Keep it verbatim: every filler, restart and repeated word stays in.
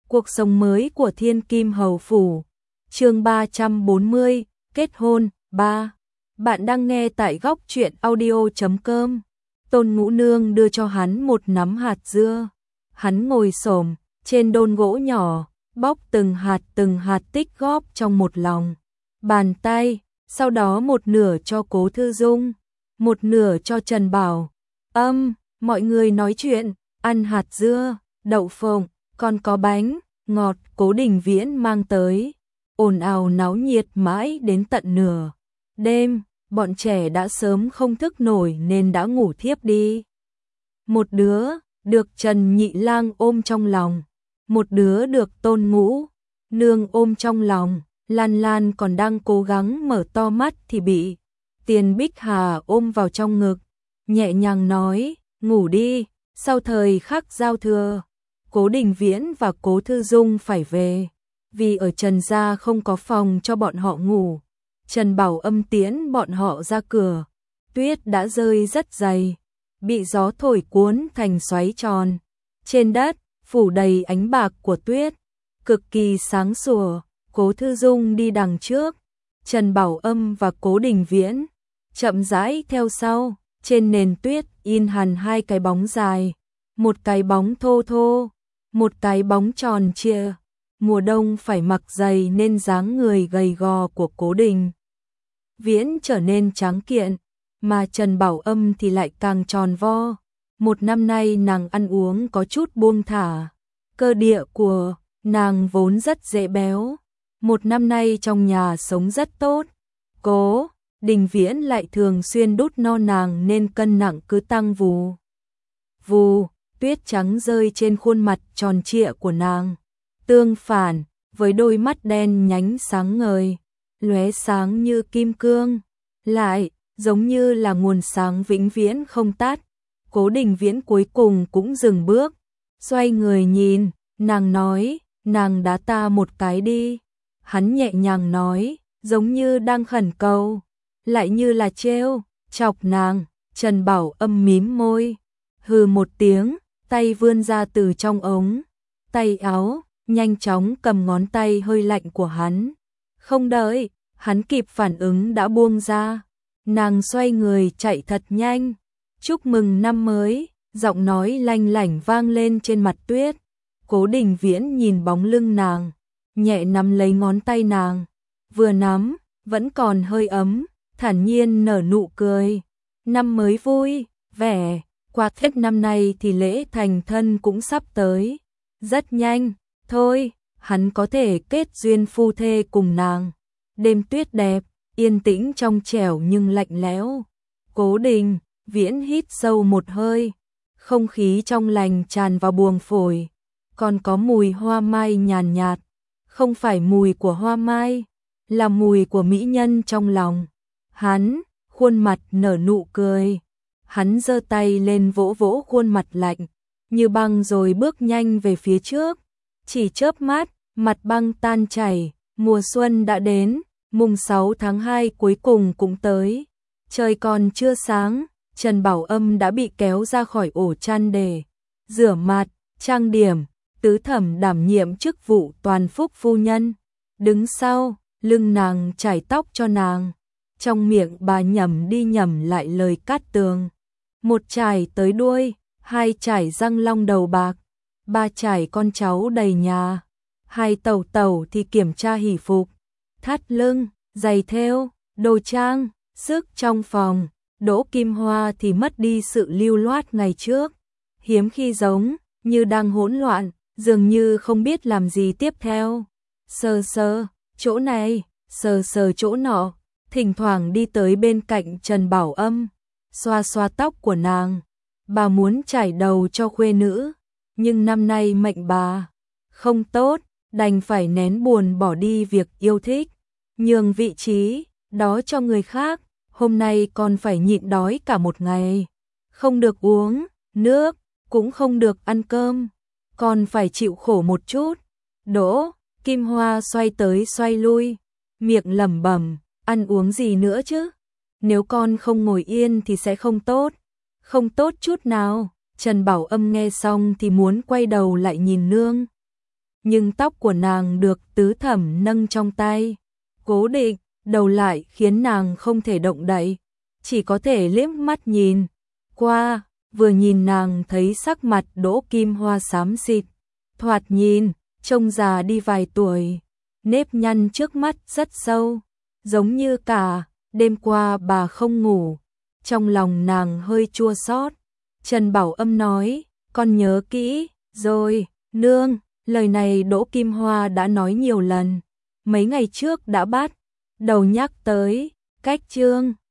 Cuộc sống mới của Thiên Kim Hầu Phủ. Chương ba trăm bốn mươi, kết hôn. Ba. Bạn đang nghe tại góc truyện audio chấm com. Tôn Ngũ Nương đưa cho hắn một nắm hạt dưa. Hắn ngồi xổm trên đôn gỗ nhỏ, bóc từng hạt từng hạt tích góp trong một lòng bàn tay, sau đó một nửa cho Cố Thư Dung, một nửa cho Trần Bảo Âm. Mọi người nói chuyện, ăn hạt dưa, đậu phộng, còn có bánh ngọt Cố Đình Viễn mang tới, ồn ào náo nhiệt mãi đến tận nửa đêm. Bọn trẻ đã sớm không thức nổi nên đã ngủ thiếp đi. Một đứa được Trần Nhị Lang ôm trong lòng, một đứa được Tôn Ngũ Nương ôm trong lòng. Lan Lan còn đang cố gắng mở to mắt thì bị Tiền Bích Hà ôm vào trong ngực, nhẹ nhàng nói, ngủ đi, sau thời khắc giao thừa, Cố Đình Viễn và Cố Thư Dung phải về, vì ở Trần gia không có phòng cho bọn họ ngủ. Trần Bảo Âm tiễn bọn họ ra cửa, tuyết đã rơi rất dày, bị gió thổi cuốn thành xoáy tròn. Trên đất, phủ đầy ánh bạc của tuyết, cực kỳ sáng sủa. Cố Thư Dung đi đằng trước, Trần Bảo Âm và Cố Đình Viễn chậm rãi theo sau. Trên nền tuyết in hằn hai cái bóng dài, một cái bóng thô thô, một cái bóng tròn trịa. Mùa đông phải mặc giày nên dáng người gầy gò của Cố Đình Viễn trở nên tráng kiện, mà Trần Bảo Âm thì lại càng tròn vo. Một năm nay nàng ăn uống có chút buông thả, cơ địa của nàng vốn rất dễ béo. Một năm nay trong nhà sống rất tốt, Cố Đình Viễn lại thường xuyên đút no nàng nên cân nặng cứ tăng vù vù. Tuyết trắng rơi trên khuôn mặt tròn trịa của nàng, tương phản với đôi mắt đen nhánh sáng ngời, lóe sáng như kim cương, lại giống như là nguồn sáng vĩnh viễn không tắt. Cố Đình Viễn cuối cùng cũng dừng bước, xoay người nhìn nàng nói, nàng đá ta một cái đi. Hắn nhẹ nhàng nói, giống như đang khẩn cầu, lại như là trêu chọc nàng. Trần Bảo Âm mím môi, hừ một tiếng, tay vươn ra từ trong ống tay áo, nhanh chóng cầm ngón tay hơi lạnh của hắn. Không đợi hắn kịp phản ứng đã buông ra, nàng xoay người chạy thật nhanh. Chúc mừng năm mới, giọng nói lanh lảnh vang lên trên mặt tuyết. Cố Đình Viễn nhìn bóng lưng nàng, nhẹ nắm lấy ngón tay nàng, vừa nắm vẫn còn hơi ấm, thản nhiên nở nụ cười. Năm mới vui vẻ, qua hết năm nay thì lễ thành thân cũng sắp tới, rất nhanh thôi hắn có thể kết duyên phu thê cùng nàng. Đêm tuyết đẹp, yên tĩnh trong trẻo nhưng lạnh lẽo. Cố Đình Viễn hít sâu một hơi, không khí trong lành tràn vào buồng phổi, còn có mùi hoa mai nhàn nhạt, không phải mùi của hoa mai, là mùi của mỹ nhân trong lòng. Hắn, khuôn mặt nở nụ cười, hắn giơ tay lên vỗ vỗ khuôn mặt lạnh như băng rồi bước nhanh về phía trước. Chỉ chớp mắt, mặt băng tan chảy, mùa xuân đã đến, mùng sáu tháng hai cuối cùng cũng tới. Trời còn chưa sáng, Trần Bảo Âm đã bị kéo ra khỏi ổ chăn để rửa mặt, trang điểm. Tứ thẩm đảm nhiệm chức vụ toàn phúc phu nhân, đứng sau lưng nàng chải tóc cho nàng, trong miệng bà nhẩm đi nhẩm lại lời cát tường. Một chải tới đuôi, hai chải răng long đầu bạc, ba chải con cháu đầy nhà, hai tẩu tẩu thì kiểm tra hỷ phục, thắt lưng, giày thêu, đồ trang sức trong phòng. Đỗ Kim Hoa thì mất đi sự lưu loát ngày trước, hiếm khi giống như đang hỗn loạn, dường như không biết làm gì tiếp theo. Sờ sờ chỗ này, sờ sờ chỗ nọ, thỉnh thoảng đi tới bên cạnh Trần Bảo Âm, xoa xoa tóc của nàng. Bà muốn trải đầu cho khuê nữ, nhưng năm nay mệnh bà không tốt, đành phải nén buồn bỏ đi việc yêu thích, nhường vị trí đó cho người khác. Hôm nay còn phải nhịn đói cả một ngày, không được uống nước, cũng không được ăn cơm, còn phải chịu khổ một chút. Đỗ Kim Hoa xoay tới xoay lui, miệng lẩm bẩm, ăn uống gì nữa chứ? Nếu con không ngồi yên thì sẽ không tốt, không tốt chút nào. Trần Bảo Âm nghe xong thì muốn quay đầu lại nhìn nương nhưng tóc của nàng được Tứ Thẩm nâng trong tay, cố định, đầu lại khiến nàng không thể động đậy, chỉ có thể liếc mắt nhìn qua, vừa nhìn nàng thấy sắc mặt Đỗ Kim Hoa xám xịt, thoạt nhìn trông già đi vài tuổi, nếp nhăn trước mắt rất sâu, giống như cả đêm qua bà không ngủ. Trong lòng nàng hơi chua xót. Trần Bảo Âm nói, con nhớ kỹ rồi, nương. Lời này Đỗ Kim Hoa đã nói nhiều lần, mấy ngày trước đã bắt đầu nhắc tới, cách Trương